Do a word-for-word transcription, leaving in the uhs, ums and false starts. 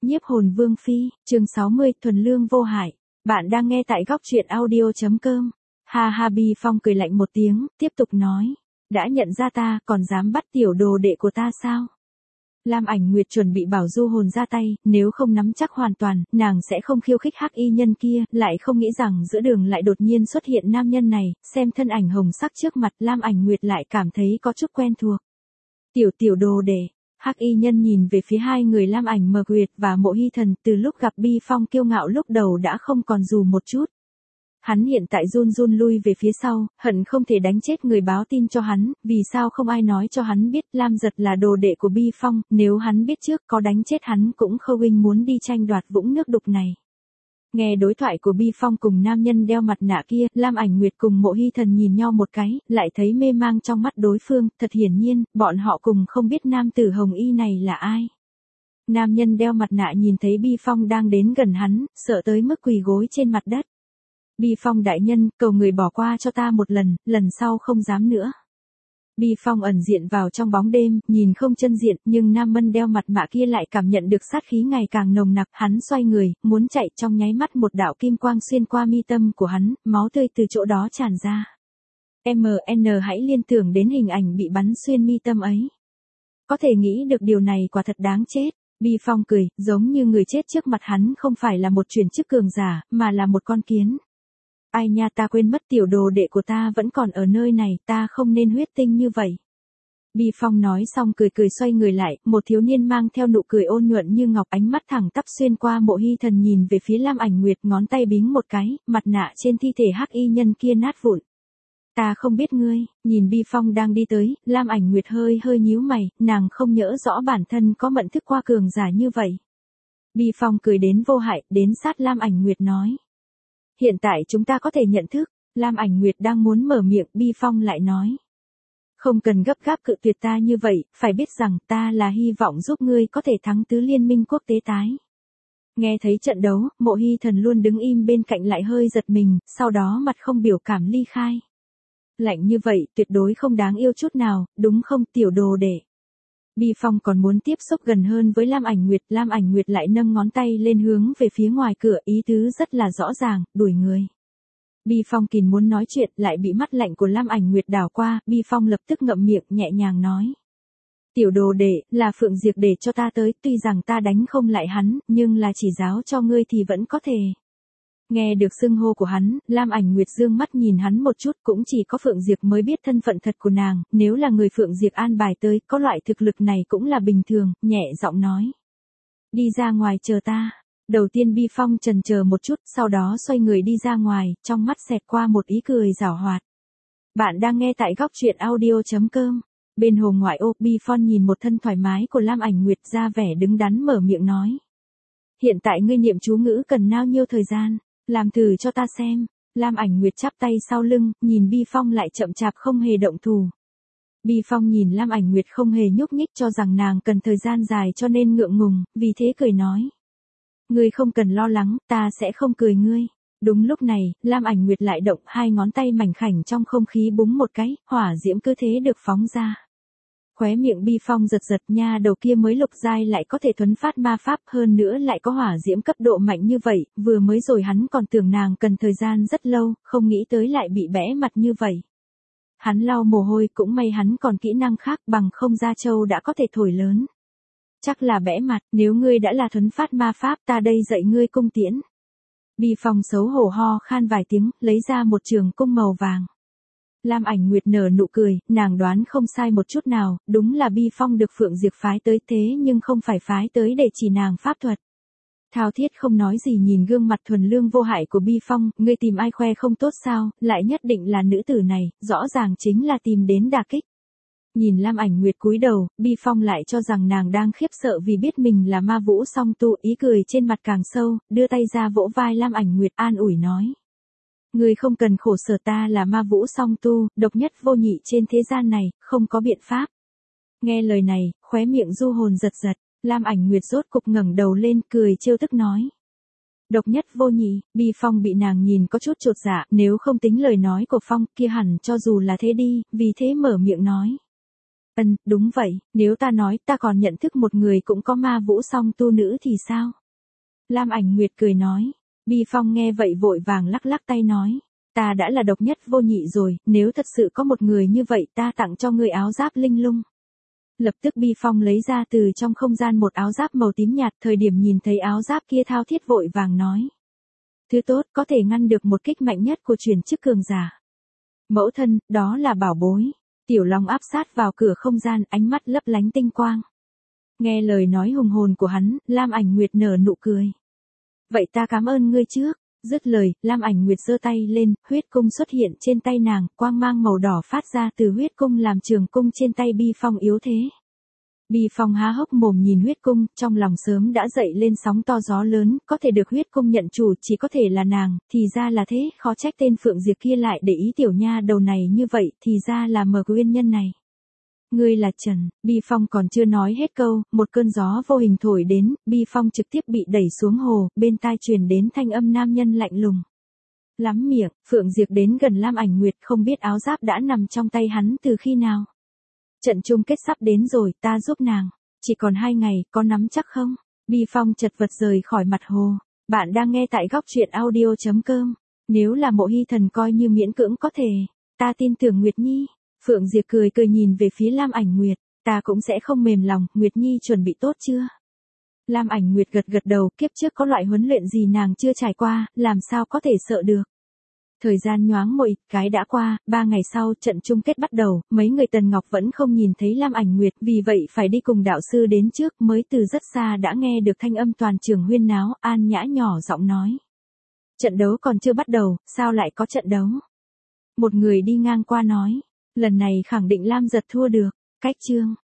Nhiếp hồn vương phi, chương sáu mươi, thuần lương vô hại. Bạn đang nghe tại góc truyện audio chấm com. Ha ha, Bi Phong cười lạnh một tiếng, tiếp tục nói. Đã nhận ra ta, còn dám bắt tiểu đồ đệ của ta sao? Lam Ảnh Nguyệt chuẩn bị bảo du hồn ra tay, nếu không nắm chắc hoàn toàn, nàng sẽ không khiêu khích hắc y nhân kia, lại không nghĩ rằng giữa đường lại đột nhiên xuất hiện nam nhân này, xem thân ảnh hồng sắc trước mặt Lam Ảnh Nguyệt lại cảm thấy có chút quen thuộc. Tiểu tiểu đồ đệ. Hắc y nhân nhìn về phía hai người Lam Ảnh Mờ Nguyệt và Mộ Hy Thần, từ lúc gặp Bi Phong kiêu ngạo lúc đầu đã không còn dù một chút. Hắn hiện tại run run lui về phía sau, hận không thể đánh chết người báo tin cho hắn, vì sao không ai nói cho hắn biết Lam Giật là đồ đệ của Bi Phong, nếu hắn biết trước có đánh chết hắn cũng không huynh muốn đi tranh đoạt vũng nước đục này. Nghe đối thoại của Bi Phong cùng nam nhân đeo mặt nạ kia, Lam Ảnh Nguyệt cùng Mộ Hy Thần nhìn nhau một cái, lại thấy mê mang trong mắt đối phương, thật hiển nhiên, bọn họ cùng không biết nam tử hồng y này là ai. Nam nhân đeo mặt nạ nhìn thấy Bi Phong đang đến gần hắn, sợ tới mức quỳ gối trên mặt đất. Bi Phong đại nhân, cầu người bỏ qua cho ta một lần, lần sau không dám nữa. Bi Phong ẩn diện vào trong bóng đêm, nhìn không chân diện, nhưng nam mân đeo mặt nạ kia lại cảm nhận được sát khí ngày càng nồng nặc, hắn xoay người, muốn chạy, trong nháy mắt một đạo kim quang xuyên qua mi tâm của hắn, máu tươi từ chỗ đó tràn ra. em en hãy liên tưởng đến hình ảnh bị bắn xuyên mi tâm ấy. Có thể nghĩ được điều này quả thật đáng chết. Bi Phong cười, giống như người chết trước mặt hắn không phải là một truyền chức cường giả, mà là một con kiến. Ai nha, ta quên mất tiểu đồ đệ của ta vẫn còn ở nơi này, ta không nên huyết tinh như vậy. Bi Phong nói xong cười cười xoay người lại, một thiếu niên mang theo nụ cười ôn nhuận như ngọc, ánh mắt thẳng tắp xuyên qua Mộ Hy Thần nhìn về phía Lam Ảnh Nguyệt, ngón tay bính một cái, mặt nạ trên thi thể hắc y nhân kia nát vụn. Ta không biết ngươi. Nhìn Bi Phong đang đi tới, Lam Ảnh Nguyệt hơi hơi nhíu mày, nàng không nhớ rõ bản thân có mận thức qua cường giả như vậy. Bi Phong cười đến vô hại, đến sát Lam Ảnh Nguyệt nói. Hiện tại chúng ta có thể nhận thức. Lam Ảnh Nguyệt đang muốn mở miệng, Bi Phong lại nói. Không cần gấp gáp cự tuyệt ta như vậy, phải biết rằng ta là hy vọng giúp ngươi có thể thắng tứ liên minh quốc tế tái. Nghe thấy trận đấu, Mộ Hy Thần luôn đứng im bên cạnh lại hơi giật mình, sau đó mặt không biểu cảm ly khai. Lạnh như vậy, tuyệt đối không đáng yêu chút nào, đúng không tiểu đồ đệ? Bi Phong còn muốn tiếp xúc gần hơn với Lam Ảnh Nguyệt, Lam Ảnh Nguyệt lại nâng ngón tay lên hướng về phía ngoài cửa, ý tứ rất là rõ ràng, đuổi người. Bi Phong kìm muốn nói chuyện, lại bị mắt lạnh của Lam Ảnh Nguyệt đảo qua, Bi Phong lập tức ngậm miệng nhẹ nhàng nói. Tiểu đồ đệ, là Phượng Diệp để cho ta tới, tuy rằng ta đánh không lại hắn, nhưng là chỉ giáo cho ngươi thì vẫn có thể. Nghe được xưng hô của hắn, Lam Ảnh Nguyệt dương mắt nhìn hắn một chút, cũng chỉ có Phượng Diệp mới biết thân phận thật của nàng, nếu là người Phượng Diệp an bài tới, có loại thực lực này cũng là bình thường, nhẹ giọng nói. Đi ra ngoài chờ ta. Đầu tiên Bi Phong chần chờ một chút, sau đó xoay người đi ra ngoài, trong mắt xẹt qua một ý cười giảo hoạt. Bạn đang nghe tại góc truyện audio chấm com. Bên hồ ngoại ô, Bi Phong nhìn một thân thoải mái của Lam Ảnh Nguyệt ra vẻ đứng đắn mở miệng nói. Hiện tại ngươi niệm chú ngữ cần bao nhiêu thời gian? Làm thử cho ta xem. Lam Ảnh Nguyệt chắp tay sau lưng, nhìn Bi Phong lại chậm chạp không hề động thủ. Bi Phong nhìn Lam Ảnh Nguyệt không hề nhúc nhích cho rằng nàng cần thời gian dài cho nên ngượng ngùng, vì thế cười nói. Ngươi không cần lo lắng, ta sẽ không cười ngươi. Đúng lúc này, Lam Ảnh Nguyệt lại động hai ngón tay mảnh khảnh trong không khí búng một cái, hỏa diễm cứ thế được phóng ra. Khóe miệng Bi Phong giật giật, nha đầu kia mới lục giai lại có thể thuấn phát ma pháp, hơn nữa lại có hỏa diễm cấp độ mạnh như vậy, vừa mới rồi hắn còn tưởng nàng cần thời gian rất lâu, không nghĩ tới lại bị bẽ mặt như vậy. Hắn lau mồ hôi, cũng may hắn còn kỹ năng khác, bằng không Gia Châu đã có thể thổi lớn. Chắc là bẽ mặt, nếu ngươi đã là thuấn phát ma pháp, ta đây dạy ngươi cung tiễn. Bi Phong xấu hổ ho khan vài tiếng, lấy ra một trường cung màu vàng. Lam Ảnh Nguyệt nở nụ cười, nàng đoán không sai một chút nào, đúng là Bi Phong được Phượng Diệp phái tới, thế nhưng không phải phái tới để chỉ nàng pháp thuật. Thao Thiết không nói gì nhìn gương mặt thuần lương vô hại của Bi Phong, ngươi tìm ai khoe không tốt sao, lại nhất định là nữ tử này, rõ ràng chính là tìm đến đả kích. Nhìn Lam Ảnh Nguyệt cúi đầu, Bi Phong lại cho rằng nàng đang khiếp sợ vì biết mình là ma vũ song tu, ý cười trên mặt càng sâu, đưa tay ra vỗ vai Lam Ảnh Nguyệt an ủi nói. Ngươi không cần khổ sở, ta là ma vũ song tu, độc nhất vô nhị trên thế gian này, không có biện pháp. Nghe lời này, khóe miệng du hồn giật giật, Lam Ảnh Nguyệt rốt cục ngẩng đầu lên cười trêu tức nói. Độc nhất vô nhị, Bi Phong bị nàng nhìn có chút chột dạ, nếu không tính lời nói của Phong kia hẳn cho dù là thế đi, vì thế mở miệng nói. Ân, đúng vậy, nếu ta nói ta còn nhận thức một người cũng có ma vũ song tu nữ thì sao? Lam Ảnh Nguyệt cười nói. Bi Phong nghe vậy vội vàng lắc lắc tay nói. Ta đã là độc nhất vô nhị rồi, nếu thật sự có một người như vậy ta tặng cho ngươi áo giáp linh lung. Lập tức Bi Phong lấy ra từ trong không gian một áo giáp màu tím nhạt, thời điểm nhìn thấy áo giáp kia thao thiết vội vàng nói. Thứ tốt có thể ngăn được một kích mạnh nhất của truyền chức cường giả. Mẫu thân, đó là bảo bối. Tiểu Long áp sát vào cửa không gian, ánh mắt lấp lánh tinh quang. Nghe lời nói hùng hồn của hắn, Lam Ảnh Nguyệt nở nụ cười. Vậy ta cảm ơn ngươi trước. Dứt lời, Lam Ảnh Nguyệt giơ tay lên, huyết cung xuất hiện trên tay nàng, quang mang màu đỏ phát ra từ huyết cung làm trường cung trên tay Bi Phong yếu thế. Bi Phong há hốc mồm nhìn huyết cung, trong lòng sớm đã dậy lên sóng to gió lớn, có thể được huyết cung nhận chủ chỉ có thể là nàng, thì ra là thế, khó trách tên Phượng Diệp kia lại để ý tiểu nha đầu này như vậy, thì ra là mờ nguyên nhân này. Ngươi là Trần, Bi Phong còn chưa nói hết câu, một cơn gió vô hình thổi đến, Bi Phong trực tiếp bị đẩy xuống hồ, bên tai truyền đến thanh âm nam nhân lạnh lùng. Lắm miệng, Phượng Diệp đến gần Lam Ảnh Nguyệt, không biết áo giáp đã nằm trong tay hắn từ khi nào. Trận chung kết sắp đến rồi, ta giúp nàng. Chỉ còn hai ngày, có nắm chắc không? Bi Phong chật vật rời khỏi mặt hồ. Bạn đang nghe tại góc truyện audio chấm com. Nếu là Mộ Hy Thần coi như miễn cưỡng có thể. Ta tin tưởng Nguyệt Nhi. Phượng Diệp cười cười nhìn về phía Lam Ảnh Nguyệt. Ta cũng sẽ không mềm lòng, Nguyệt Nhi chuẩn bị tốt chưa? Lam Ảnh Nguyệt gật gật đầu, kiếp trước có loại huấn luyện gì nàng chưa trải qua, làm sao có thể sợ được. Thời gian nhoáng một cái đã qua, ba ngày sau trận chung kết bắt đầu, mấy người Tần Ngọc vẫn không nhìn thấy Lam Ảnh Nguyệt, vì vậy phải đi cùng đạo sư đến trước, mới từ rất xa đã nghe được thanh âm toàn trường huyên náo, An Nhã nhỏ giọng nói. Trận đấu còn chưa bắt đầu, sao lại có trận đấu? Một người đi ngang qua nói, lần này khẳng định Lam Giật thua được, cách chương.